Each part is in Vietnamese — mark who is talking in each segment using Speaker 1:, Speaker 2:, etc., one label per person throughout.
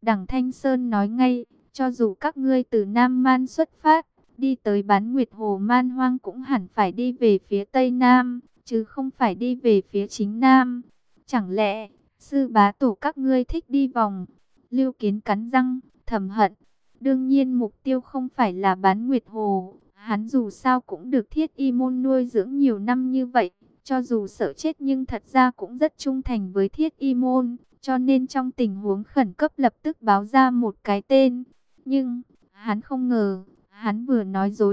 Speaker 1: Đằng Thanh Sơn nói ngay, cho dù các ngươi từ Nam Man xuất phát, đi tới Bán Nguyệt Hồ Man Hoang cũng hẳn phải đi về phía Tây Nam, chứ không phải đi về phía chính Nam. Chẳng lẽ, sư bá tổ các ngươi thích đi vòng? Lưu Kiến cắn răng, thầm hận. Đương nhiên mục tiêu không phải là Bán Nguyệt Hồ. Hắn dù sao cũng được Thiết Y môn nuôi dưỡng nhiều năm như vậy. Cho dù sợ chết nhưng thật ra cũng rất trung thành với Thiết Y môn. Cho nên trong tình huống khẩn cấp lập tức báo ra một cái tên. Nhưng, hắn không ngờ, hắn vừa nói rồi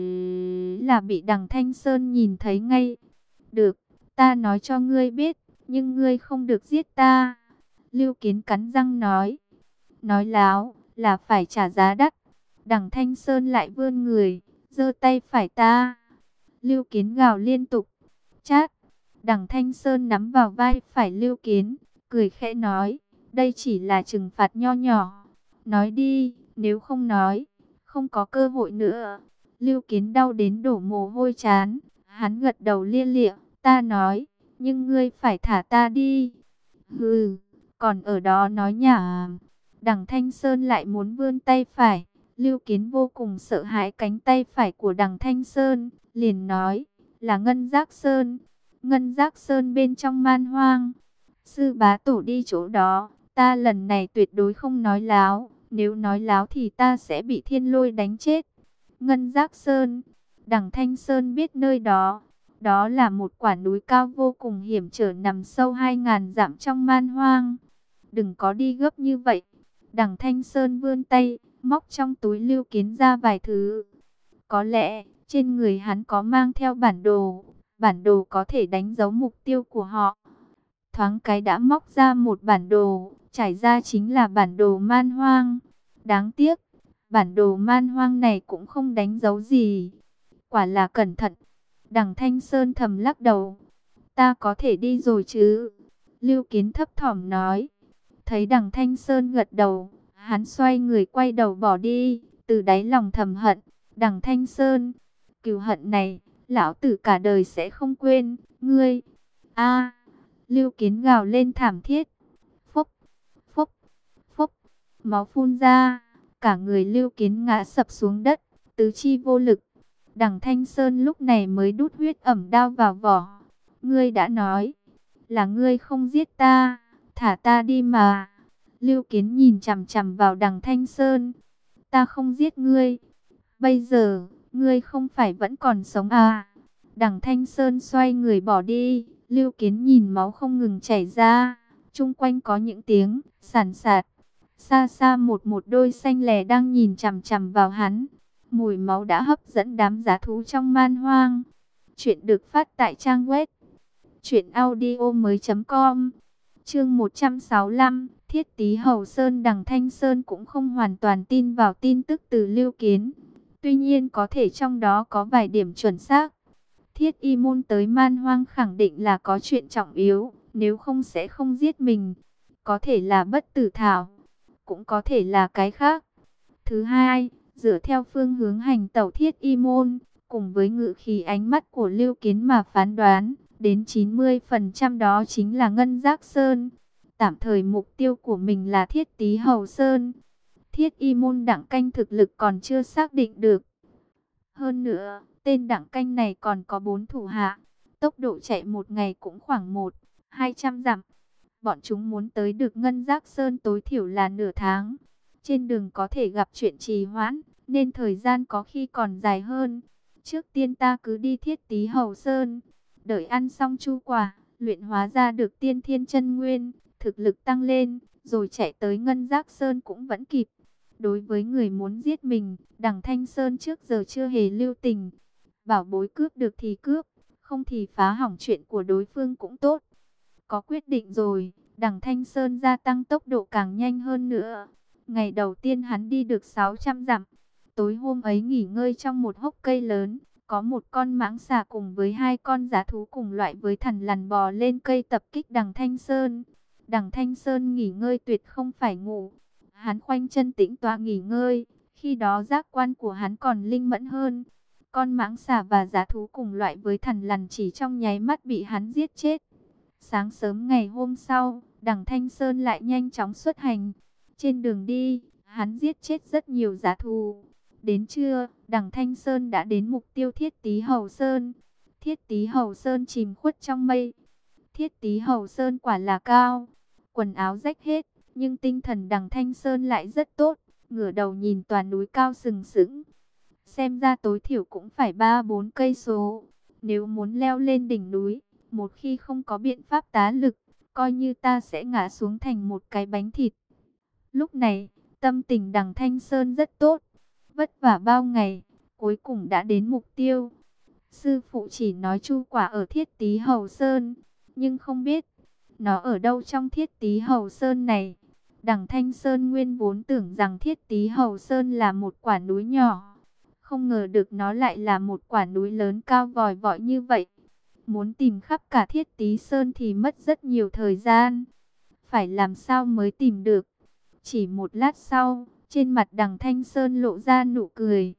Speaker 1: là bị Đằng Thanh Sơn nhìn thấy ngay. Được, ta nói cho ngươi biết, nhưng ngươi không được giết ta. Lưu Kiến cắn răng nói. Nói láo, là phải trả giá đắt. Đằng Thanh Sơn lại vươn người, giơ tay phải ta. Lưu Kiến gào liên tục. Chát. Đằng Thanh Sơn nắm vào vai phải Lưu Kiến, cười khẽ nói. Đây chỉ là trừng phạt nho nhỏ. Nói đi, nếu không nói, không có cơ hội nữa. Lưu Kiến đau đến đổ mồ hôi chán. Hắn gật đầu lia lịa. Ta nói, nhưng ngươi phải thả ta đi. Hừ, còn ở đó nói nhảm. Đằng Thanh Sơn lại muốn vươn tay phải. Lưu Kiến vô cùng sợ hãi cánh tay phải của Đằng Thanh Sơn, liền nói, là Ngân Giác Sơn. Ngân Giác Sơn bên trong Man Hoang. Sư bá tổ đi chỗ đó, ta lần này tuyệt đối không nói láo. Nếu nói láo thì ta sẽ bị thiên lôi đánh chết. Ngân Giác Sơn. Đằng Thanh Sơn biết nơi đó. Đó là một quả núi cao vô cùng hiểm trở nằm sâu 2000 dặm trong Man Hoang. Đừng có đi gấp như vậy. Đằng Thanh Sơn vươn tay, móc trong túi Lưu Kiến ra vài thứ. Có lẽ, trên người hắn có mang theo bản đồ. Bản đồ có thể đánh dấu mục tiêu của họ. Thoáng cái đã móc ra một bản đồ, trải ra chính là bản đồ Man Hoang. Đáng tiếc, bản đồ Man Hoang này cũng không đánh dấu gì. Quả là cẩn thận. Đằng Thanh Sơn thầm lắc đầu. Ta có thể đi rồi chứ? Lưu Kiến thấp thỏm nói. Thấy Đằng Thanh Sơn gật đầu, hắn xoay người quay đầu bỏ đi, từ đáy lòng thầm hận. Đằng Thanh Sơn, cừu hận này, lão tử cả đời sẽ không quên, ngươi. A, Lưu Kiến gào lên thảm thiết. Phốc, phốc, phốc, máu phun ra, cả người Lưu Kiến ngã sập xuống đất, tứ chi vô lực. Đằng Thanh Sơn lúc này mới đút huyết ẩm đao vào vỏ. Ngươi đã nói, là ngươi không giết ta, thả ta đi mà. Lưu Kiến nhìn chằm chằm vào Đằng Thanh Sơn. Ta không giết ngươi. Bây giờ, ngươi không phải vẫn còn sống à? Đằng Thanh Sơn xoay người bỏ đi. Lưu Kiến nhìn máu không ngừng chảy ra. Chung quanh có những tiếng sàn sạt. Xa xa một đôi xanh lè đang nhìn chằm chằm vào hắn. Mùi máu đã hấp dẫn đám dã thú trong Man Hoang. Chuyện được phát tại trang web truyệnaudiomoi.com. Chương 165, Thiết Tý Hầu Sơn. Đằng Thanh Sơn cũng không hoàn toàn tin vào tin tức từ Lưu Kiến. Tuy nhiên có thể trong đó có vài điểm chuẩn xác. Thiết Y môn tới Man Hoang khẳng định là có chuyện trọng yếu, nếu không sẽ không giết mình. Có thể là bất tử thảo, cũng có thể là cái khác. Thứ hai, dựa theo phương hướng hành tẩu Thiết Y môn, cùng với ngự khí ánh mắt của Lưu Kiến mà phán đoán, đến 90% đó chính là Ngân Giác Sơn. Tạm thời mục tiêu của mình là Thiết Tý Hầu Sơn. Thiết Y môn Đặng Canh thực lực còn chưa xác định được. Hơn nữa, tên Đặng Canh này còn có 4 thủ hạ. Tốc độ chạy một ngày cũng khoảng 100-200 dặm. Bọn chúng muốn tới được Ngân Giác Sơn tối thiểu là nửa tháng. Trên đường có thể gặp chuyện trì hoãn, nên thời gian có khi còn dài hơn. Trước tiên ta cứ đi Thiết Tý Hầu Sơn. Đợi ăn xong chu quả, luyện hóa ra được tiên thiên chân nguyên, thực lực tăng lên, rồi chạy tới Ngân Giác Sơn cũng vẫn kịp. Đối với người muốn giết mình, Đằng Thanh Sơn trước giờ chưa hề lưu tình. Bảo bối cướp được thì cướp, không thì phá hỏng chuyện của đối phương cũng tốt. Có quyết định rồi, Đằng Thanh Sơn gia tăng tốc độ càng nhanh hơn nữa. Ngày đầu tiên hắn đi được 600 dặm. Tối hôm ấy nghỉ ngơi trong một hốc cây lớn. Có một con mãng xà cùng với 2 con dã thú cùng loại với thằn lằn bò lên cây tập kích Đằng Thanh Sơn. Đằng Thanh Sơn nghỉ ngơi tuyệt không phải ngủ. Hắn khoanh chân tĩnh tọa nghỉ ngơi. Khi đó giác quan của hắn còn linh mẫn hơn. Con mãng xà và dã thú cùng loại với thằn lằn chỉ trong nháy mắt bị hắn giết chết. Sáng sớm ngày hôm sau, Đằng Thanh Sơn lại nhanh chóng xuất hành. Trên đường đi, hắn giết chết rất nhiều dã thú. Đến trưa, Đằng Thanh Sơn đã đến mục tiêu Thiết Tý Hầu Sơn. Thiết Tý Hầu Sơn chìm khuất trong mây. Thiết Tý Hầu Sơn quả là cao, quần áo rách hết, nhưng tinh thần Đằng Thanh Sơn lại rất tốt, ngửa đầu nhìn toàn núi cao sừng sững. Xem ra tối thiểu cũng phải 3-4 cây số. Nếu muốn leo lên đỉnh núi, một khi không có biện pháp tá lực, coi như ta sẽ ngã xuống thành một cái bánh thịt. Lúc này, tâm tình Đằng Thanh Sơn rất tốt, vất vả bao ngày, cuối cùng đã đến mục tiêu. Sư phụ chỉ nói chu quả ở Thiết Tý Hầu Sơn, nhưng không biết nó ở đâu trong Thiết Tý Hầu Sơn này. Đằng Thanh Sơn nguyên vốn tưởng rằng Thiết Tý Hầu Sơn là một quả núi nhỏ, không ngờ được nó lại là một quả núi lớn cao vòi vọi như vậy. Muốn tìm khắp cả Thiết Tý Sơn thì mất rất nhiều thời gian, phải làm sao mới tìm được. Chỉ một lát sau, trên mặt Đằng Thanh Sơn lộ ra nụ cười.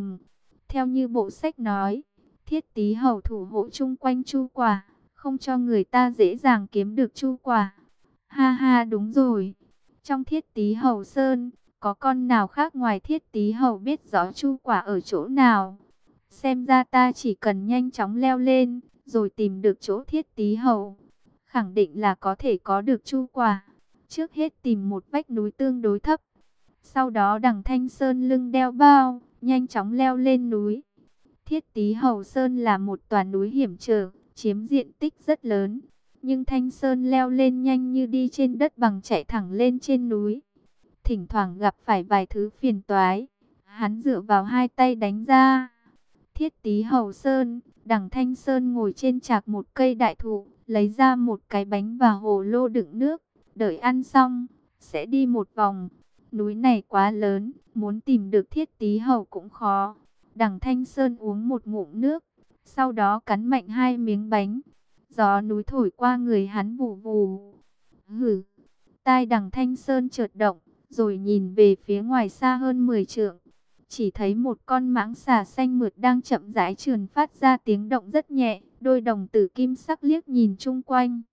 Speaker 1: Theo như bộ sách nói, Thiết Tý Hầu thủ hộ chung quanh chu quả, không cho người ta dễ dàng kiếm được chu quả. Ha ha, đúng rồi. Trong Thiết Tý Hầu Sơn, có con nào khác ngoài Thiết Tý Hầu biết rõ chu quả ở chỗ nào? Xem ra ta chỉ cần nhanh chóng leo lên, rồi tìm được chỗ Thiết Tý Hầu, khẳng định là có thể có được chu quả. Trước hết tìm một vách núi tương đối thấp. Sau đó Đằng Thanh Sơn lưng đeo bao, nhanh chóng leo lên núi. Thiết Tý Hầu Sơn là một tòa núi hiểm trở, chiếm diện tích rất lớn. Nhưng Thanh Sơn leo lên nhanh như đi trên đất bằng, chạy thẳng lên trên núi. Thỉnh thoảng gặp phải vài thứ phiền toái, hắn dựa vào hai tay đánh ra. Thiết Tý Hầu Sơn, Đằng Thanh Sơn ngồi trên trạc một cây đại thụ, lấy ra một cái bánh và hồ lô đựng nước. Đợi ăn xong, sẽ đi một vòng. Núi này quá lớn, muốn tìm được Thiết Tý Hầu cũng khó. Đằng Thanh Sơn uống một ngụm nước, sau đó cắn mạnh hai miếng bánh. Gió núi thổi qua người hắn vù vù. Hử! Tai Đằng Thanh Sơn chợt động, rồi nhìn về phía ngoài xa hơn 10 trượng. Chỉ thấy một con mãng xà xanh mượt đang chậm rãi trườn, phát ra tiếng động rất nhẹ. Đôi đồng tử kim sắc liếc nhìn chung quanh.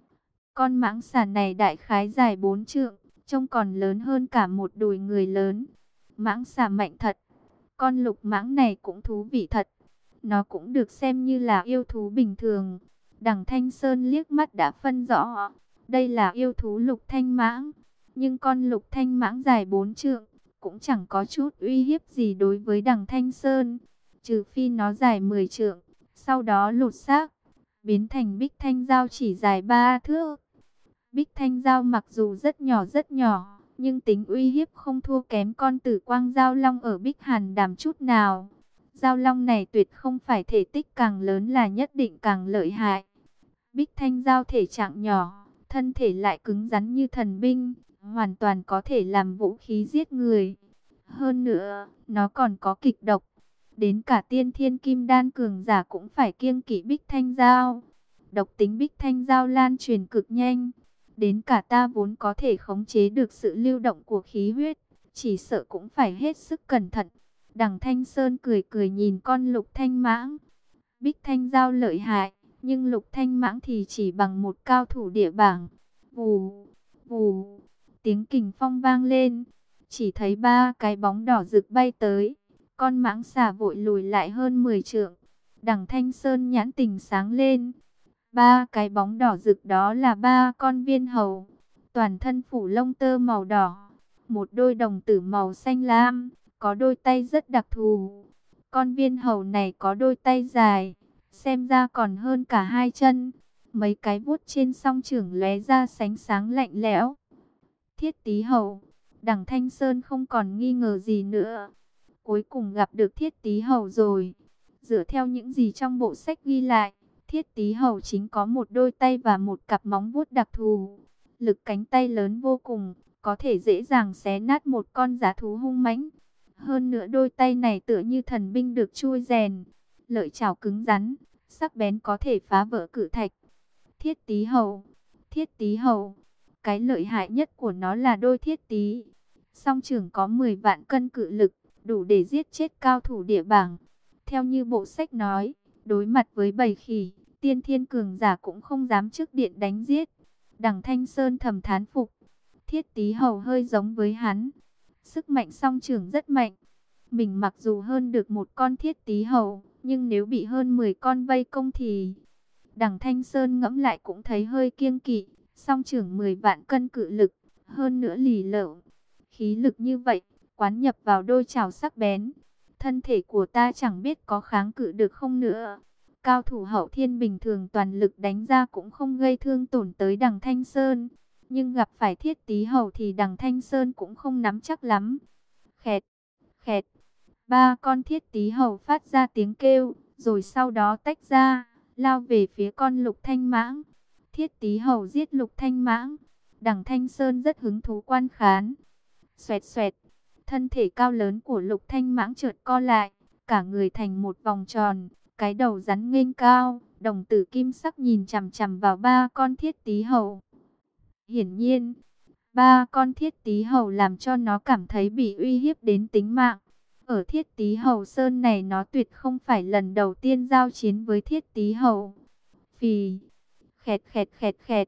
Speaker 1: Con mãng xà này đại khái dài 4 trượng, trông còn lớn hơn cả một đùi người lớn. Mãng xà mạnh thật. Con lục mãng này cũng thú vị thật. Nó cũng được xem như là yêu thú bình thường. Đằng Thanh Sơn liếc mắt đã phân rõ. Đây là yêu thú lục thanh mãng. Nhưng con lục thanh mãng dài 4 trượng, cũng chẳng có chút uy hiếp gì đối với Đằng Thanh Sơn. Trừ phi nó dài 10 trượng, sau đó lột xác, biến thành Bích Thanh Dao chỉ dài 3 thước. Bích Thanh Dao mặc dù rất nhỏ, nhưng tính uy hiếp không thua kém con Tử Quang Dao Long ở Bích Hàn Đàm chút nào. Dao Long này tuyệt không phải thể tích càng lớn là nhất định càng lợi hại. Bích Thanh Dao thể trạng nhỏ, thân thể lại cứng rắn như thần binh, hoàn toàn có thể làm vũ khí giết người. Hơn nữa, nó còn có kịch độc. Đến cả tiên thiên kim đan cường giả cũng phải kiêng kỵ Bích Thanh Dao. Độc tính Bích Thanh Dao lan truyền cực nhanh. Đến cả ta vốn có thể khống chế được sự lưu động của khí huyết, chỉ sợ cũng phải hết sức cẩn thận. Đằng Thanh Sơn cười cười nhìn con lục thanh mãng. Bích Thanh Dao lợi hại, nhưng lục thanh mãng thì chỉ bằng một cao thủ địa bảng. Vù, vù, tiếng kình phong vang lên. Chỉ thấy 3 cái bóng đỏ rực bay tới. Con mãng xà vội lùi lại hơn 10 trượng. Đằng Thanh Sơn nhãn tình sáng lên. 3 cái bóng đỏ rực đó là 3 con viên hầu, toàn thân phủ lông tơ màu đỏ, một đôi đồng tử màu xanh lam, có đôi tay rất đặc thù. Con viên hầu này có đôi tay dài, xem ra còn hơn cả 2 chân. Mấy cái vuốt trên song chưởng lóe ra ánh sáng lạnh lẽo. Thiết Tý Hầu, Đằng Thanh Sơn không còn nghi ngờ gì nữa. Cuối cùng gặp được Thiết Tý Hầu rồi. Dựa theo những gì trong bộ sách ghi lại, Thiết Tý Hầu chính có một đôi tay và một cặp móng vuốt đặc thù. Lực cánh tay lớn vô cùng, có thể dễ dàng xé nát một con dã thú hung mãnh. Hơn nữa đôi tay này tựa như thần binh được chui rèn. Lợi chảo cứng rắn, sắc bén có thể phá vỡ cự thạch. Thiết Tý Hầu, Thiết Tý Hầu. Cái lợi hại nhất của nó là đôi thiết tý. Song chưởng có 10 vạn cân cự lực, đủ để giết chết cao thủ địa bảng. Theo như bộ sách nói, đối mặt với bầy khỉ, tiên thiên cường giả cũng không dám trước điện đánh giết. Đằng Thanh Sơn thầm thán phục. Thiết Tý Hầu hơi giống với hắn. Sức mạnh song trưởng rất mạnh. Mình mặc dù hơn được một con Thiết Tý Hầu, nhưng nếu bị hơn 10 con vây công thì... Đằng Thanh Sơn ngẫm lại cũng thấy hơi kiêng kỵ. Song trưởng 10 vạn cân cự lực, hơn nữa lì lợm. Khí lực như vậy, quán nhập vào đôi chảo sắc bén. Thân thể của ta chẳng biết có kháng cự được không nữa. Cao thủ hậu thiên bình thường toàn lực đánh ra cũng không gây thương tổn tới đằng Thanh Sơn. Nhưng gặp phải Thiết Tý Hầu thì đằng Thanh Sơn cũng không nắm chắc lắm. Khẹt, khẹt. Ba con Thiết Tý Hầu phát ra tiếng kêu, rồi sau đó tách ra, lao về phía con Lục Thanh Mãng. Thiết Tý Hầu giết Lục Thanh Mãng. Đằng Thanh Sơn rất hứng thú quan khán. Xoẹt xoẹt. Thân thể cao lớn của Lục Thanh Mãng chợt co lại, cả người thành một vòng tròn, cái đầu rắn nghênh cao, đồng tử kim sắc nhìn chằm chằm vào ba con Thiết Tý Hầu. Hiển nhiên, ba con Thiết Tý Hầu làm cho nó cảm thấy bị uy hiếp đến tính mạng. Ở Thiết Tý Hầu Sơn này nó tuyệt không phải lần đầu tiên giao chiến với Thiết Tý Hầu. Phì, khẹt khẹt khẹt khẹt.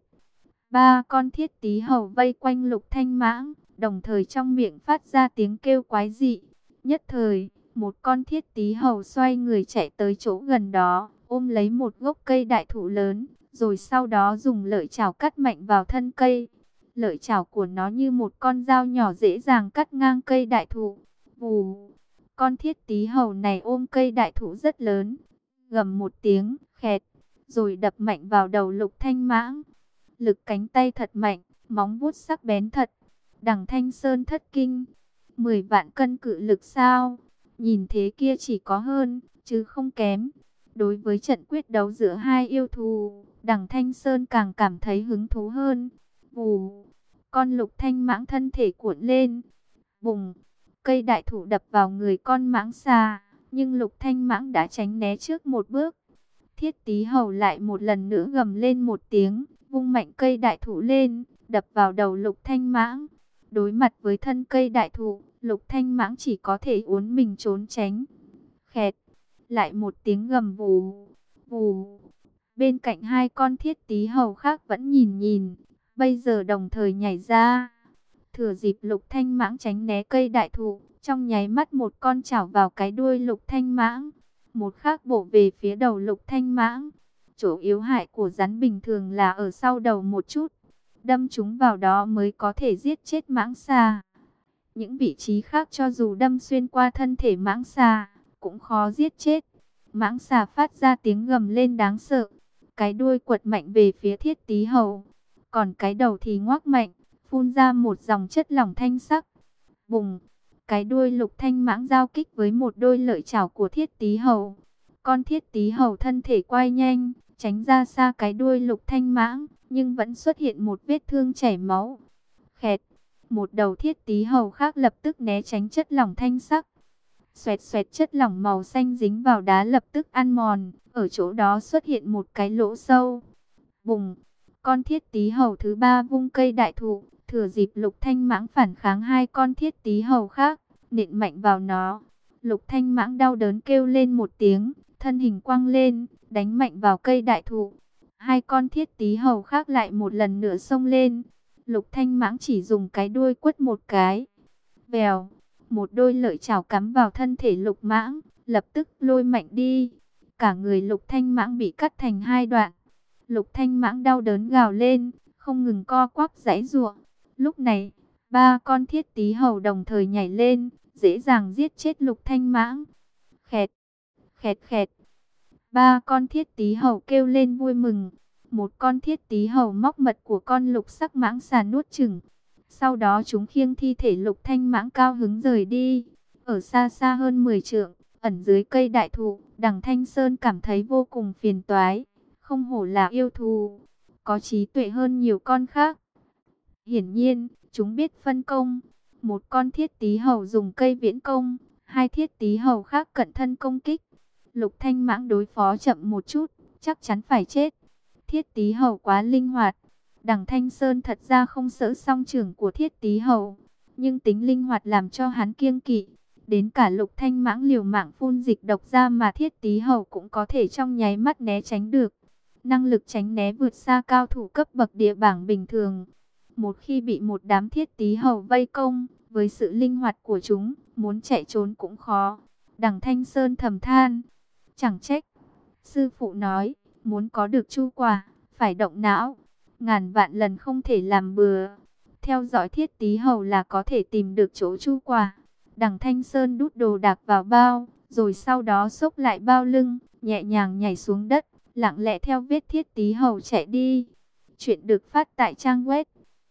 Speaker 1: Ba con Thiết Tý Hầu vây quanh Lục Thanh Mãng, đồng thời trong miệng phát ra tiếng kêu quái dị. Nhất thời, một con Thiết Tý Hầu xoay người chạy tới chỗ gần đó, ôm lấy một gốc cây đại thụ lớn, rồi sau đó dùng lợi chảo cắt mạnh vào thân cây. Lợi chảo của nó như một con dao nhỏ dễ dàng cắt ngang cây đại thụ. Vù, con Thiết Tý Hầu này ôm cây đại thụ rất lớn, gầm một tiếng, khẹt, rồi đập mạnh vào đầu Lục Thanh Mãng. Lực cánh tay thật mạnh, móng vuốt sắc bén thật. Đằng Thanh Sơn thất kinh. 10 vạn cân cự lực sao? Nhìn thế kia chỉ có hơn, chứ không kém. Đối với trận quyết đấu giữa hai yêu thù, đằng Thanh Sơn càng cảm thấy hứng thú hơn. Vù, con Lục Thanh Mãng thân thể cuộn lên. Bùng, cây đại thụ đập vào người con mãng xà, nhưng Lục Thanh Mãng đã tránh né trước một bước. Thiết Tý Hầu lại một lần nữa gầm lên một tiếng, vung mạnh cây đại thụ lên, đập vào đầu Lục Thanh Mãng. Đối mặt với thân cây đại thụ, Lục Thanh Mãng chỉ có thể uốn mình trốn tránh. Khẹt, lại một tiếng gầm vù, vù. Bên cạnh hai con Thiết Tý Hầu khác vẫn nhìn, bây giờ đồng thời nhảy ra. Thừa dịp Lục Thanh Mãng tránh né cây đại thụ, trong nháy mắt một con chảo vào cái đuôi Lục Thanh Mãng, một khác bổ về phía đầu Lục Thanh Mãng. Chỗ yếu hại của rắn bình thường là ở sau đầu một chút, đâm chúng vào đó mới có thể giết chết mãng xà. Những vị trí khác cho dù đâm xuyên qua thân thể mãng xà, cũng khó giết chết. Mãng xà phát ra tiếng gầm lên đáng sợ, cái đuôi quật mạnh về phía Thiết Tý Hầu, còn cái đầu thì ngoác mạnh, phun ra một dòng chất lỏng thanh sắc. Bùng, cái đuôi Lục Thanh Mãng giao kích với một đôi lợi chảo của Thiết Tý Hầu. Con Thiết Tý Hầu thân thể quay nhanh, tránh ra xa cái đuôi Lục Thanh Mãng, nhưng vẫn xuất hiện một vết thương chảy máu. Khẹt, một đầu Thiết Tý Hầu khác lập tức né tránh chất lỏng thanh sắc. Xoẹt xoẹt, chất lỏng màu xanh dính vào đá lập tức ăn mòn, ở chỗ đó xuất hiện một cái lỗ sâu. Bùng, con Thiết Tý Hầu thứ ba vung cây đại thụ, thừa dịp Lục Thanh Mãng phản kháng hai con Thiết Tý Hầu khác, nện mạnh vào nó. Lục Thanh Mãng đau đớn kêu lên một tiếng, thân hình quăng lên, đánh mạnh vào cây đại thụ. Hai con Thiết Tý Hầu khác lại một lần nữa xông lên. Lục Thanh Mãng chỉ dùng cái đuôi quất một cái. Vèo, một đôi lợi chảo cắm vào thân thể Lục Mãng, lập tức lôi mạnh đi. Cả người Lục Thanh Mãng bị cắt thành hai đoạn. Lục Thanh Mãng đau đớn gào lên, không ngừng co quắp giãy giụa. Lúc này, ba con Thiết Tý Hầu đồng thời nhảy lên, dễ dàng giết chết Lục Thanh Mãng. Khẹt, khẹt khẹt. Ba con Thiết Tý Hầu kêu lên vui mừng. Một con Thiết Tý Hầu móc mật của con Lục sắc mãng xà nuốt chửng. Sau đó chúng khiêng thi thể Lục Thanh Mãng cao hứng rời đi. Ở xa xa hơn 10 trượng, ẩn dưới cây đại thụ, đằng Thanh Sơn cảm thấy vô cùng phiền toái. Không hổ là yêu thù, có trí tuệ hơn nhiều con khác. Hiển nhiên, chúng biết phân công. Một con Thiết Tý Hầu dùng cây viễn công, hai Thiết Tý Hầu khác cận thân công kích. Lục Thanh Mãng đối phó chậm một chút, chắc chắn phải chết. Thiết Tý Hầu quá linh hoạt. Đằng Thanh Sơn thật ra không sợ song trưởng của Thiết Tý Hầu, nhưng tính linh hoạt làm cho hắn kiêng kỵ. Đến cả Lục Thanh Mãng liều mạng phun dịch độc ra mà Thiết Tý Hầu cũng có thể trong nháy mắt né tránh được. Năng lực tránh né vượt xa cao thủ cấp bậc địa bảng bình thường. Một khi bị một đám thiết tí hầu vây công, với sự linh hoạt của chúng, muốn chạy trốn cũng khó. Đằng Thanh Sơn thầm than, chẳng trách. Sư phụ nói, muốn có được chu quả, phải động não. Ngàn vạn lần không thể làm bừa. Theo dõi thiết tí hầu là có thể tìm được chỗ chu quả. Đằng Thanh Sơn đút đồ đạc vào bao, rồi sau đó xốc lại bao lưng, nhẹ nhàng nhảy xuống đất, lặng lẽ theo vết thiết tí hầu chạy đi. Chuyện được phát tại trang web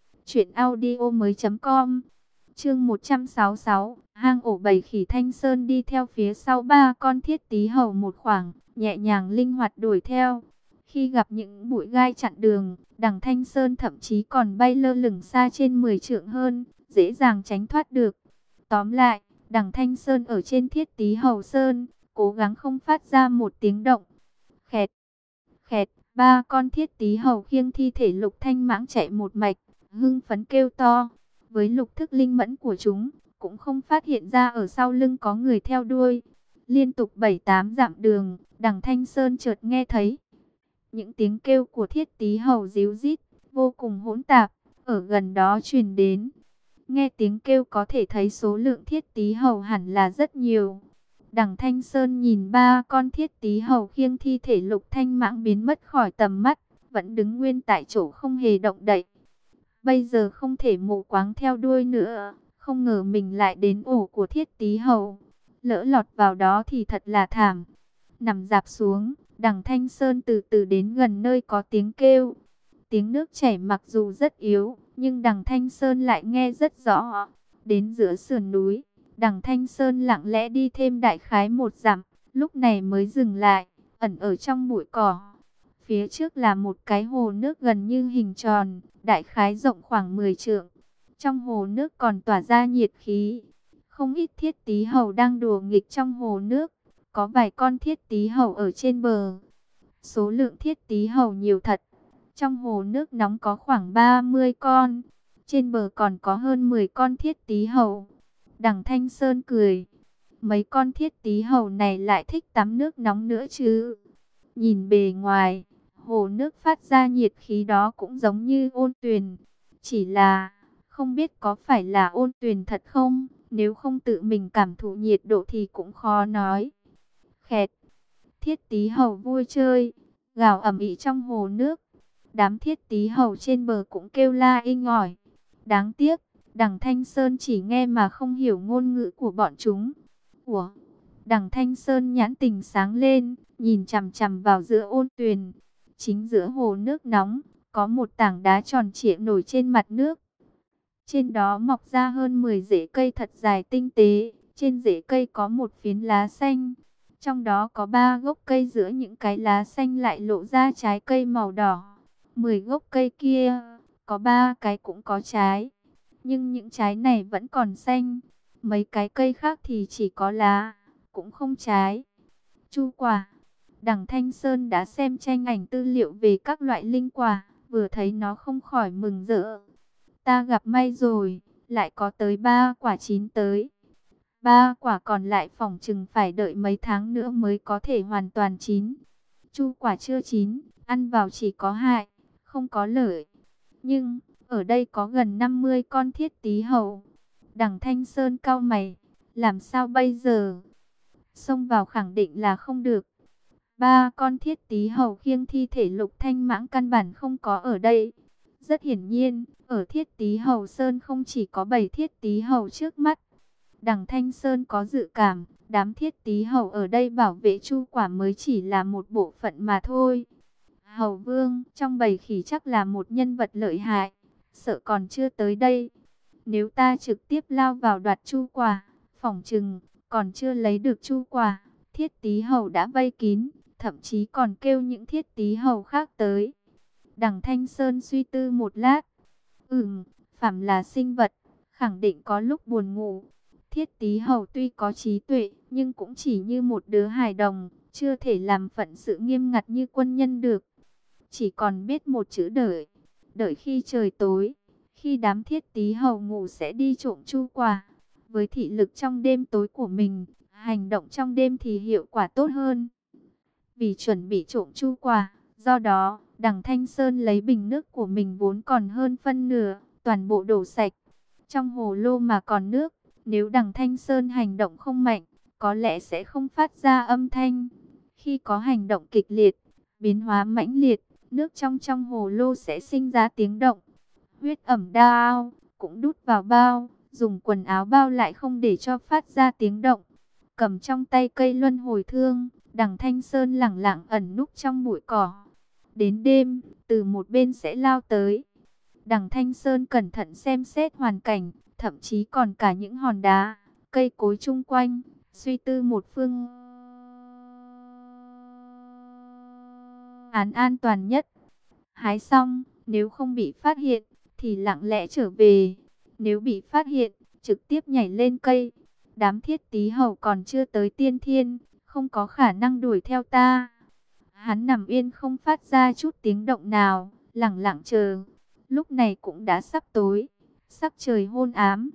Speaker 1: truyệnaudiomoi.com. Chương 166, hang ổ bầy khỉ. Thanh Sơn đi theo phía sau ba con thiết tí hầu một khoảng, nhẹ nhàng linh hoạt đuổi theo. Khi gặp những bụi gai chặn đường, đằng Thanh Sơn thậm chí còn bay lơ lửng xa trên 10 trượng hơn, dễ dàng tránh thoát được. Tóm lại, đằng Thanh Sơn ở trên thiết tí hầu sơn, cố gắng không phát ra một tiếng động. Khẹt, khẹt, ba con thiết tí hầu khiêng thi thể Lục Thanh Mãng chạy một mạch, hưng phấn kêu to. Với lục thức linh mẫn của chúng, cũng không phát hiện ra ở sau lưng có người theo đuôi. Liên tục 7-8 dặm đường, đằng Thanh Sơn chợt nghe thấy những tiếng kêu của thiết tí hầu ríu rít, vô cùng hỗn tạp, ở gần đó truyền đến. Nghe tiếng kêu có thể thấy số lượng thiết tí hầu hẳn là rất nhiều. Đằng Thanh Sơn nhìn ba con thiết tí hầu khiêng thi thể Lục Thanh Mãng biến mất khỏi tầm mắt, vẫn đứng nguyên tại chỗ không hề động đậy. Bây giờ không thể mù quáng theo đuôi nữa, không ngờ mình lại đến ổ của thiết tí hầu. Lỡ lọt vào đó thì thật là thảm. Nằm dạp xuống, đằng Thanh Sơn từ từ đến gần nơi có tiếng kêu. Tiếng nước chảy mặc dù rất yếu, nhưng đằng Thanh Sơn lại nghe rất rõ. Đến giữa sườn núi, đằng Thanh Sơn lặng lẽ đi thêm đại khái 1 dặm, lúc này mới dừng lại, ẩn ở trong bụi cỏ. Phía trước là một cái hồ nước gần như hình tròn, đại khái rộng khoảng 10 trượng. Trong hồ nước còn tỏa ra nhiệt khí. Không ít thiết tí hầu đang đùa nghịch trong hồ nước. Có vài con thiết tí hầu ở trên bờ. Số lượng thiết tí hầu nhiều thật. Trong hồ nước nóng có khoảng 30 con. Trên bờ còn có hơn 10 con thiết tí hầu. Đằng Thanh Sơn cười. Mấy con thiết tí hầu này lại thích tắm nước nóng nữa chứ. Nhìn bề ngoài, hồ nước phát ra nhiệt khí đó cũng giống như ôn tuyền. Chỉ là, không biết có phải là ôn tuyền thật không? Nếu không tự mình cảm thụ nhiệt độ thì cũng khó nói. Khẹt, thiết tí hầu vui chơi, gào ầm ĩ trong hồ nước. Đám thiết tí hầu trên bờ cũng kêu la inh ỏi. Đáng tiếc, đằng Thanh Sơn chỉ nghe mà không hiểu ngôn ngữ của bọn chúng. Ủa? Đằng Thanh Sơn nhãn tình sáng lên, nhìn chằm chằm vào giữa ôn tuyền. Chính giữa hồ nước nóng, có một tảng đá tròn trịa nổi trên mặt nước. Trên đó mọc ra hơn 10 rễ cây thật dài tinh tế. Trên rễ cây có một phiến lá xanh. Trong đó có 3 gốc cây, giữa những cái lá xanh lại lộ ra trái cây màu đỏ. 10 gốc cây kia, có 3 cái cũng có trái. Nhưng những trái này vẫn còn xanh. Mấy cái cây khác thì chỉ có lá, cũng không trái. Chu quả. Đằng Thanh Sơn đã xem tranh ảnh tư liệu về các loại linh quả, vừa thấy nó không khỏi mừng rỡ. Ta gặp may rồi, lại có tới 3 quả chín tới. 3 quả còn lại phỏng chừng phải đợi mấy tháng nữa mới có thể hoàn toàn chín. Chu quả chưa chín, ăn vào chỉ có hại, không có lợi. Nhưng, ở đây có gần 50 con thiết tí hầu. Đằng Thanh Sơn cau mày, làm sao bây giờ? Xông vào khẳng định là không được. 3 con thiết tí hầu khiêng thi thể Lục Thanh Mãng căn bản không có ở đây. Rất hiển nhiên, ở thiết tí hầu sơn không chỉ có 7 thiết tí hầu trước mắt. Đằng Thanh Sơn có dự cảm, đám thiết tí hầu ở đây bảo vệ chu quả mới chỉ là một bộ phận mà thôi. Hầu Vương trong bầy khỉ chắc là một nhân vật lợi hại, sợ còn chưa tới đây. Nếu ta trực tiếp lao vào đoạt chu quả, phỏng chừng còn chưa lấy được chu quả, thiết tí hầu đã vây kín, thậm chí còn kêu những thiết tí hầu khác tới. Đằng Thanh Sơn suy tư một lát. Phàm là sinh vật, khẳng định có lúc buồn ngủ. Thiết tí hầu tuy có trí tuệ, nhưng cũng chỉ như một đứa hài đồng, chưa thể làm phận sự nghiêm ngặt như quân nhân được. Chỉ còn biết một chữ đợi. Đợi khi trời tối, khi đám thiết tí hầu ngủ sẽ đi trộm chu quả. Với thị lực trong đêm tối của mình, hành động trong đêm thì hiệu quả tốt hơn. Vì chuẩn bị trộm chu quả, do đó, đằng Thanh Sơn lấy bình nước của mình vốn còn hơn phân nửa, toàn bộ đổ sạch. Trong hồ lô mà còn nước, nếu Đằng Thanh Sơn hành động không mạnh, có lẽ sẽ không phát ra âm thanh. Khi có hành động kịch liệt, biến hóa mãnh liệt, nước trong trong hồ lô sẽ sinh ra tiếng động. Huyết ẩm đao cũng đút vào bao, dùng quần áo bao lại không để cho phát ra tiếng động. Cầm trong tay cây luân hồi thương, Đằng Thanh Sơn lẳng lặng ẩn núp trong bụi cỏ. Đến đêm, từ một bên sẽ lao tới. Đằng Thanh Sơn cẩn thận xem xét hoàn cảnh, thậm chí còn cả những hòn đá, cây cối chung quanh, suy tư một phương án an toàn nhất. Hái xong, nếu không bị phát hiện, thì lặng lẽ trở về. Nếu bị phát hiện, trực tiếp nhảy lên cây. Đám Thiết Tý Hầu còn chưa tới tiên thiên, không có khả năng đuổi theo ta. Hắn nằm yên không phát ra chút tiếng động nào, lặng lặng chờ. Lúc này cũng đã sắp tối, sắc trời hôn ám.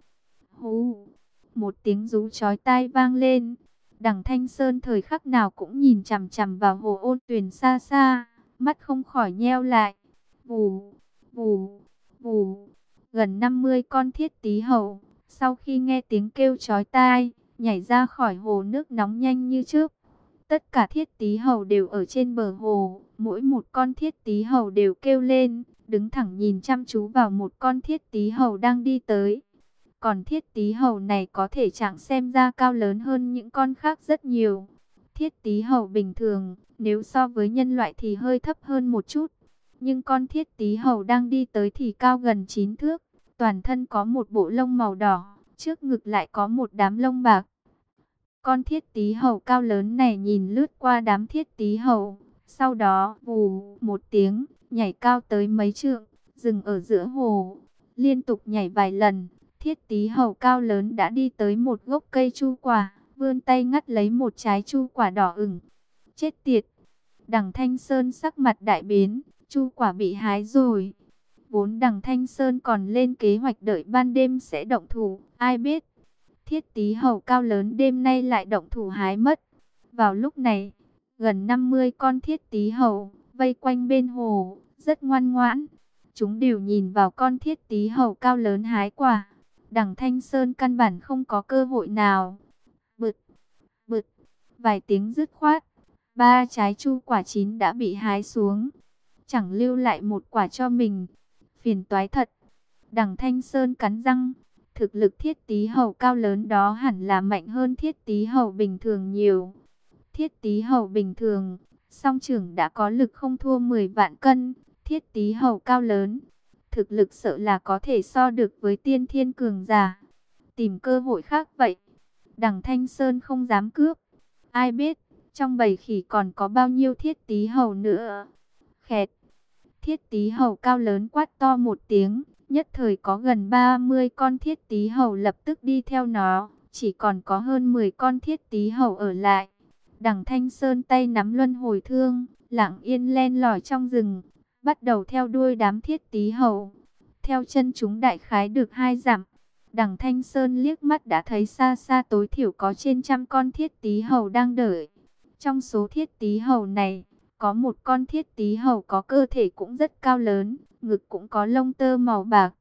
Speaker 1: Hú, một tiếng rú chói tai vang lên. Đằng Thanh Sơn thời khắc nào cũng nhìn chằm chằm vào hồ Ôn Tuyền xa xa, mắt không khỏi nheo lại. Vù, vù, vù. Gần 50 con Thiết Tý Hầu, sau khi nghe tiếng kêu chói tai, nhảy ra khỏi hồ nước nóng nhanh như chớp. Tất cả Thiết Tý Hầu đều ở trên bờ hồ, mỗi một con Thiết Tý Hầu đều kêu lên, đứng thẳng nhìn chăm chú vào một con Thiết Tý Hầu đang đi tới. Còn Thiết Tý Hầu này có thể trạng xem ra cao lớn hơn những con khác rất nhiều. Thiết Tý Hầu bình thường, nếu so với nhân loại thì hơi thấp hơn một chút. Nhưng con Thiết Tý Hầu đang đi tới thì cao gần 9 thước, toàn thân có một bộ lông màu đỏ, trước ngực lại có một đám lông bạc. Con Thiết Tý Hầu cao lớn này nhìn lướt qua đám Thiết Tý Hầu, sau đó vù một tiếng, nhảy cao tới mấy trượng, dừng ở giữa hồ, liên tục nhảy vài lần. Thiết Tý Hầu cao lớn đã đi tới một gốc cây chu quả, vươn tay ngắt lấy một trái chu quả đỏ ửng. Chết tiệt! Đằng Thanh Sơn sắc mặt đại biến, chu quả bị hái rồi. Vốn Đằng Thanh Sơn còn lên kế hoạch đợi ban đêm sẽ động thủ, ai biết Thiết Tý Hầu cao lớn đêm nay lại động thủ hái mất. Vào lúc này, gần 50 con Thiết Tý Hầu vây quanh bên hồ, rất ngoan ngoãn. Chúng đều nhìn vào con Thiết Tý Hầu cao lớn hái quả. Đằng Thanh Sơn căn bản không có cơ hội nào. Bực, bực, vài tiếng dứt khoát, 3 trái chu quả chín đã bị hái xuống, chẳng lưu lại một quả cho mình. Phiền toái thật. Đằng Thanh Sơn cắn răng, thực lực Thiết Tý Hầu cao lớn đó hẳn là mạnh hơn Thiết Tý Hầu bình thường nhiều. Thiết Tý Hầu bình thường, song trưởng đã có lực không thua 10 vạn cân. Thiết Tý Hầu cao lớn, thực lực sợ là có thể so được với tiên thiên cường giả. Tìm cơ hội khác vậy. Đằng Thanh Sơn không dám cướp. Ai biết, trong bầy khỉ còn có bao nhiêu Thiết Tý Hầu nữa. Khẹt. Thiết Tý Hầu cao lớn quát to một tiếng. Nhất thời có gần 30 con Thiết Tý Hầu lập tức đi theo nó. Chỉ còn có hơn 10 con Thiết Tý Hầu ở lại. Đằng Thanh Sơn tay nắm luân hồi thương, lặng yên len lỏi trong rừng, bắt đầu theo đuôi đám Thiết Tý Hầu. Theo chân chúng đại khái được 2 dặm, Đằng Thanh Sơn liếc mắt đã thấy xa xa tối thiểu có trên 100 con Thiết Tý Hầu đang đợi. Trong số Thiết Tý Hầu này, có một con Thiết Tý Hầu có cơ thể cũng rất cao lớn, ngực cũng có lông tơ màu bạc.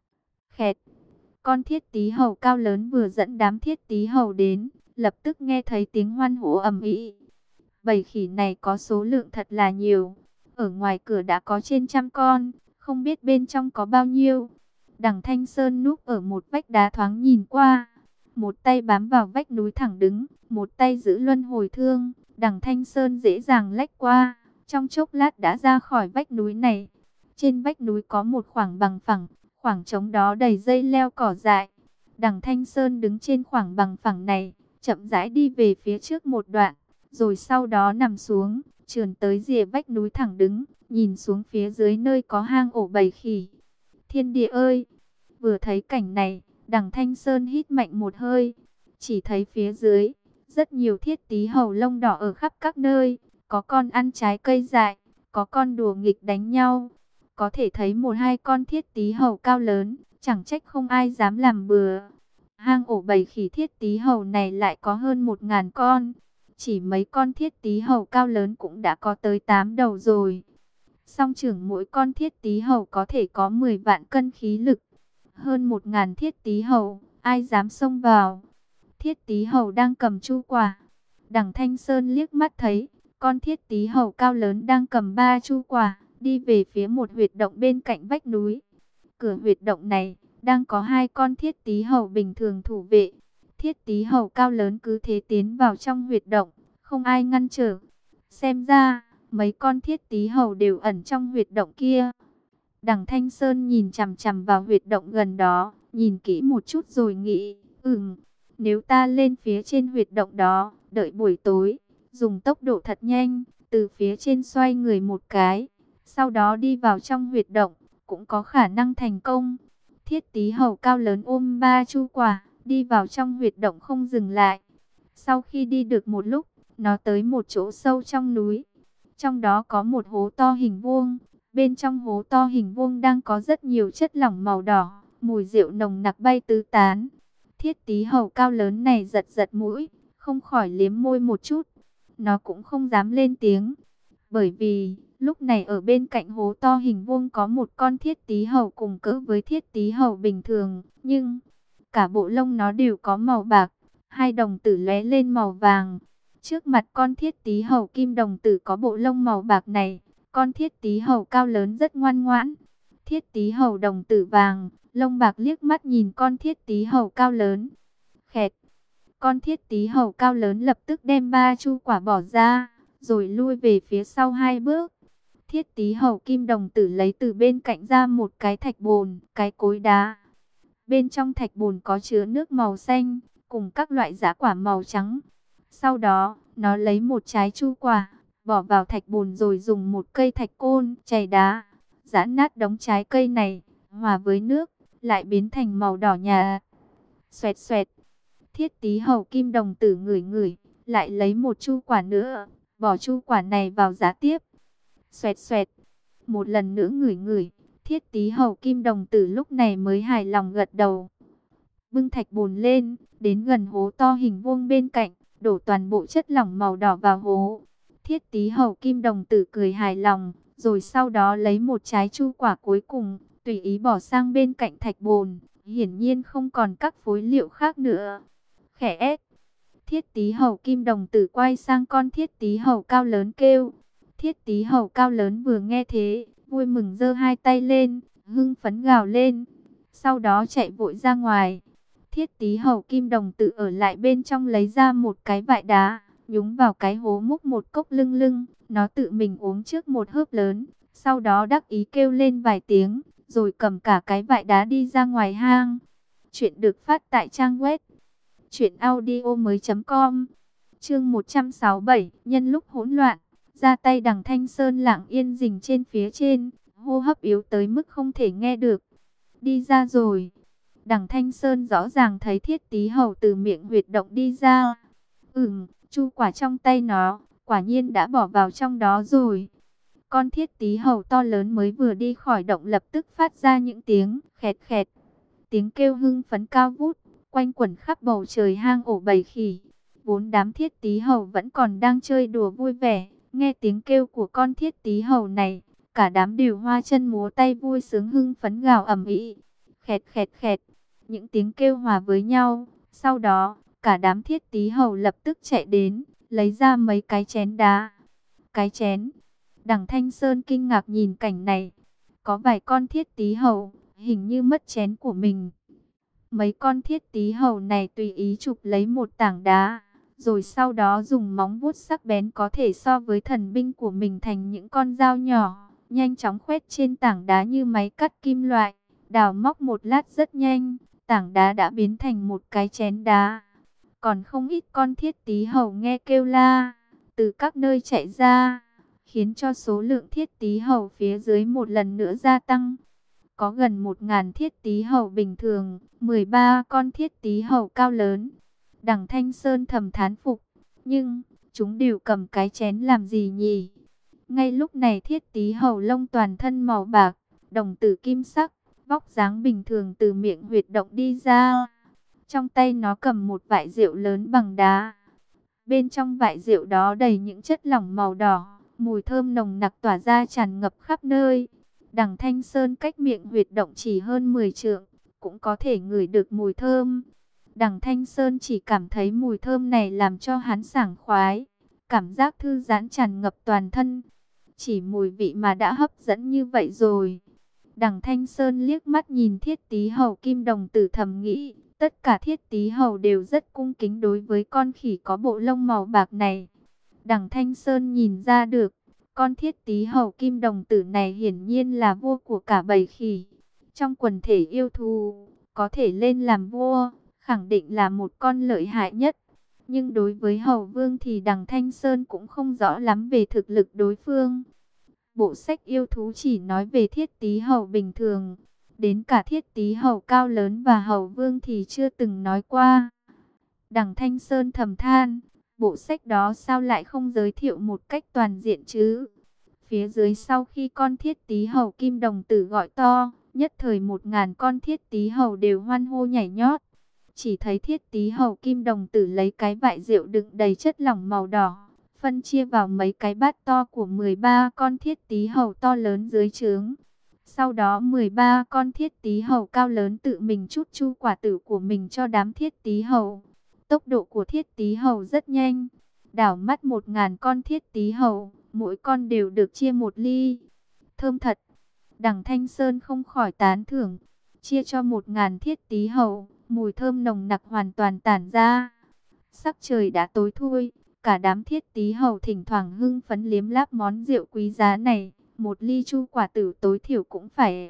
Speaker 1: Khẹt, con Thiết Tý Hầu cao lớn vừa dẫn đám Thiết Tý Hầu đến, lập tức nghe thấy tiếng hoan hô ầm ĩ. Bầy khỉ này có số lượng thật là nhiều, ở ngoài cửa đã có trên 100 con, không biết bên trong có bao nhiêu. Đằng Thanh Sơn núp ở một vách đá thoáng nhìn qua, một tay bám vào vách núi thẳng đứng, một tay giữ luân hồi thương. Đằng Thanh Sơn dễ dàng lách qua, trong chốc lát đã ra khỏi vách núi này. Trên vách núi có một khoảng bằng phẳng, khoảng trống đó đầy dây leo cỏ dại. Đằng Thanh Sơn đứng trên khoảng bằng phẳng này, chậm rãi đi về phía trước một đoạn, rồi sau đó nằm xuống, trườn tới rìa vách núi thẳng đứng, nhìn xuống phía dưới nơi có hang ổ bầy khỉ. Thiên địa ơi! Vừa thấy cảnh này, Đằng Thanh Sơn hít mạnh một hơi, chỉ thấy phía dưới rất nhiều Thiết Tý Hầu lông đỏ ở khắp các nơi, có con ăn trái cây dại, có con đùa nghịch đánh nhau. Có thể thấy 1-2 con Thiết Tý Hầu cao lớn, chẳng trách không ai dám làm bừa. Hang ổ bầy khỉ Thiết Tý Hầu này lại có hơn 1000 con. Chỉ mấy con Thiết Tý Hầu cao lớn cũng đã có tới 8 đầu rồi. Song trưởng mỗi con Thiết Tý Hầu có thể có 10 vạn cân khí lực. hơn 1000 Thiết Tý Hầu, ai dám xông vào. Thiết Tý Hầu đang cầm chu quả. Đằng Thanh Sơn liếc mắt thấy, con Thiết Tý Hầu cao lớn đang cầm 3 chu quả, đi về phía một huyệt động bên cạnh vách núi. Cửa huyệt động này, đang có 2 con Thiết Tý Hầu bình thường thủ vệ. Thiết Tý Hầu cao lớn cứ thế tiến vào trong huyệt động, không ai ngăn trở. Xem ra, mấy con Thiết Tý Hầu đều ẩn trong huyệt động kia. Đằng Thanh Sơn nhìn chằm chằm vào huyệt động gần đó, nhìn kỹ một chút rồi nghĩ, nếu ta lên phía trên huyệt động đó, đợi buổi tối, dùng tốc độ thật nhanh, từ phía trên xoay người một cái, sau đó đi vào trong huyệt động, cũng có khả năng thành công. Thiết Tý Hầu cao lớn ôm 3 chu quả, đi vào trong huyệt động không dừng lại. Sau khi đi được một lúc, nó tới một chỗ sâu trong núi. Trong đó có một hố to hình vuông. Bên trong hố to hình vuông đang có rất nhiều chất lỏng màu đỏ, mùi rượu nồng nặc bay tứ tán. Thiết Tý Hầu cao lớn này giật giật mũi, không khỏi liếm môi một chút. Nó cũng không dám lên tiếng, bởi vì lúc này ở bên cạnh hố to hình vuông có một con Thiết Tý Hầu cùng cỡ với Thiết Tý Hầu bình thường, nhưng cả bộ lông nó đều có màu bạc, 2 đồng tử lóe lên màu vàng. Trước mặt con Thiết Tý Hầu kim đồng tử có bộ lông màu bạc này, con Thiết Tý Hầu cao lớn rất ngoan ngoãn. Thiết Tý Hầu đồng tử vàng, lông bạc liếc mắt nhìn con Thiết Tý Hầu cao lớn. Khẹt. Con Thiết Tý Hầu cao lớn lập tức đem 3 chu quả bỏ ra, rồi lui về phía sau 2 bước. Thiết Tý Hầu kim đồng tử lấy từ bên cạnh ra một cái thạch bồn, cái cối đá. Bên trong thạch bồn có chứa nước màu xanh, cùng các loại giá quả màu trắng. Sau đó, nó lấy một trái chu quả, bỏ vào thạch bồn rồi dùng một cây thạch côn chày đá, giã nát đống trái cây này, hòa với nước, lại biến thành màu đỏ nhà. Xoẹt xoẹt, Thiết Tý Hầu kim đồng tử ngửi ngửi, lại lấy một chu quả nữa, bỏ chu quả này vào giá tiếp. Xoẹt xoẹt, một lần nữa ngửi ngửi, Thiết Tý Hầu kim đồng tử lúc này mới hài lòng gật đầu. Bưng thạch bồn lên, đến gần hố to hình vuông bên cạnh, đổ toàn bộ chất lỏng màu đỏ vào hố. Thiết Tý Hầu kim đồng tử cười hài lòng, rồi sau đó lấy một trái chu quả cuối cùng, tùy ý bỏ sang bên cạnh thạch bồn, hiển nhiên không còn các phối liệu khác nữa. Khẽ ép, Thiết Tý Hầu kim đồng tử quay sang con Thiết Tý Hầu cao lớn kêu. Thiết Tý Hầu cao lớn vừa nghe thế, vui mừng giơ 2 tay lên, hưng phấn gào lên, sau đó chạy vội ra ngoài. Thiết Tý Hầu kim đồng tử ở lại bên trong lấy ra một cái vại đá, nhúng vào cái hố múc một cốc lưng lưng, nó tự mình uống trước một hớp lớn, sau đó đắc ý kêu lên vài tiếng, rồi cầm cả cái vại đá đi ra ngoài hang. Chuyện được phát tại trang web truyệnaudiomoi.com. Chương 167, nhân lúc hỗn loạn, ra tay. Đằng Thanh Sơn lặng yên rình trên phía trên, hô hấp yếu tới mức không thể nghe được. Đi ra rồi. Đằng Thanh Sơn rõ ràng thấy Thiết Tý Hầu từ miệng huyệt động đi ra. Chu quả trong tay nó, quả nhiên đã bỏ vào trong đó rồi. Con Thiết Tý Hầu to lớn mới vừa đi khỏi động lập tức phát ra những tiếng khẹt khẹt. Tiếng kêu hưng phấn cao vút, quanh quẩn khắp bầu trời hang ổ bầy khỉ. Vốn đám Thiết Tý Hầu vẫn còn đang chơi đùa vui vẻ, nghe tiếng kêu của con Thiết Tý Hầu này, cả đám đều hoa chân múa tay vui sướng hưng phấn gào ầm ĩ. Khẹt khẹt khẹt, những tiếng kêu hòa với nhau. Sau đó, cả đám Thiết Tý Hầu lập tức chạy đến, lấy ra mấy cái chén đá. Cái chén? Đằng Thanh Sơn kinh ngạc nhìn cảnh này. Có vài con Thiết Tý Hầu, hình như mất chén của mình. Mấy con Thiết Tý Hầu này tùy ý chụp lấy một tảng đá, rồi sau đó dùng móng vuốt sắc bén có thể so với thần binh của mình thành những con dao nhỏ, nhanh chóng khoét trên tảng đá như máy cắt kim loại. Đào móc một lát rất nhanh, tảng đá đã biến thành một cái chén đá. Còn không ít con Thiết Tý Hầu nghe kêu la, từ các nơi chạy ra, khiến cho số lượng Thiết Tý Hầu phía dưới một lần nữa gia tăng. Có gần 1000 Thiết Tý Hầu bình thường, 13 con Thiết Tý Hầu cao lớn. Đằng Thanh Sơn thầm thán phục, nhưng chúng đều cầm cái chén làm gì nhỉ? Ngay lúc này Thiết Tý Hầu lông toàn thân màu bạc, đồng tử kim sắc, vóc dáng bình thường từ miệng huyệt động đi ra. Trong tay nó cầm một vại rượu lớn bằng đá. Bên trong vại rượu đó đầy những chất lỏng màu đỏ, mùi thơm nồng nặc tỏa ra tràn ngập khắp nơi. Đằng Thanh Sơn cách miệng huyệt động chỉ hơn 10 trượng, cũng có thể ngửi được mùi thơm. Đằng Thanh Sơn chỉ cảm thấy mùi thơm này làm cho hắn sảng khoái, cảm giác thư giãn tràn ngập toàn thân. Chỉ mùi vị mà đã hấp dẫn như vậy rồi. Đằng Thanh Sơn liếc mắt nhìn Thiết Tý Hầu Kim Đồng Tử thầm nghĩ, tất cả Thiết Tý Hầu đều rất cung kính đối với con khỉ có bộ lông màu bạc này. Đằng Thanh Sơn nhìn ra được, con Thiết Tý Hầu Kim Đồng Tử này hiển nhiên là vua của cả bầy khỉ. Trong quần thể yêu thú, có thể lên làm vua, khẳng định là một con lợi hại nhất. Nhưng đối với Hầu Vương thì đằng Thanh Sơn cũng không rõ lắm về thực lực đối phương. Bộ sách yêu thú chỉ nói về Thiết Tý Hầu bình thường, đến cả Thiết Tý Hầu cao lớn và Hầu Vương thì chưa từng nói qua. Đằng Thanh Sơn thầm than, bộ sách đó sao lại không giới thiệu một cách toàn diện chứ? Phía dưới sau khi con Thiết Tý Hầu Kim Đồng Tử gọi to, nhất thời 1000 con Thiết Tý Hầu đều hoan hô nhảy nhót. Chỉ thấy Thiết Tý Hầu Kim Đồng Tử lấy cái vại rượu đựng đầy chất lỏng màu đỏ, phân chia vào mấy cái bát to của 13 con Thiết Tý Hầu to lớn dưới trướng. Sau đó 13 con Thiết Tý Hầu cao lớn tự mình trút chu quả tử của mình cho đám Thiết Tý Hầu. Tốc độ của Thiết Tý Hầu rất nhanh, đảo mắt 1000 con Thiết Tý Hầu, mỗi con đều được chia một ly. Thơm thật. Đằng Thanh Sơn không khỏi tán thưởng, chia cho 1000 Thiết Tý Hầu, mùi thơm nồng nặc hoàn toàn tản ra. Sắc trời đã tối thui, cả đám Thiết Tý Hầu thỉnh thoảng hưng phấn liếm láp món rượu quý giá này, một ly chu quả tử tối thiểu cũng phải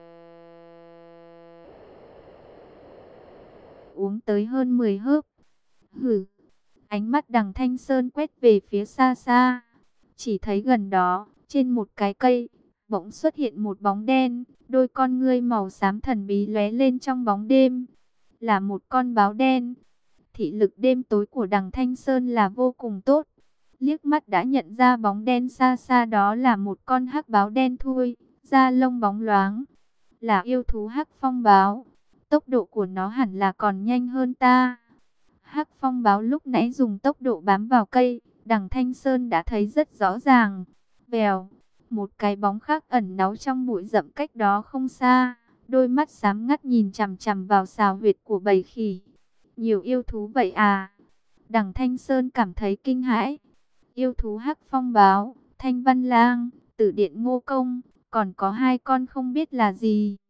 Speaker 1: uống tới hơn 10 hớp. Hử! Ánh mắt đằng Thanh Sơn quét về phía xa xa, chỉ thấy gần đó, trên một cái cây, bỗng xuất hiện một bóng đen, đôi con ngươi màu xám thần bí lóe lên trong bóng đêm. Là một con báo đen. Thị lực đêm tối của đằng Thanh Sơn là vô cùng tốt. Liếc mắt đã nhận ra bóng đen xa xa đó là một con hắc báo đen thui, da lông bóng loáng. Là yêu thú hắc phong báo. Tốc độ của nó hẳn là còn nhanh hơn ta. Hắc phong báo lúc nãy dùng tốc độ bám vào cây, đằng Thanh Sơn đã thấy rất rõ ràng. Vèo, một cái bóng khác ẩn náu trong bụi rậm cách đó không xa. Đôi mắt sáng ngắt nhìn chằm chằm vào sào huyệt của bầy khỉ. Nhiều yêu thú vậy à? Đằng Thanh Sơn cảm thấy kinh hãi. Yêu thú hắc phong báo, thanh văn lang, tử điện ngô công, còn có 2 con không biết là gì.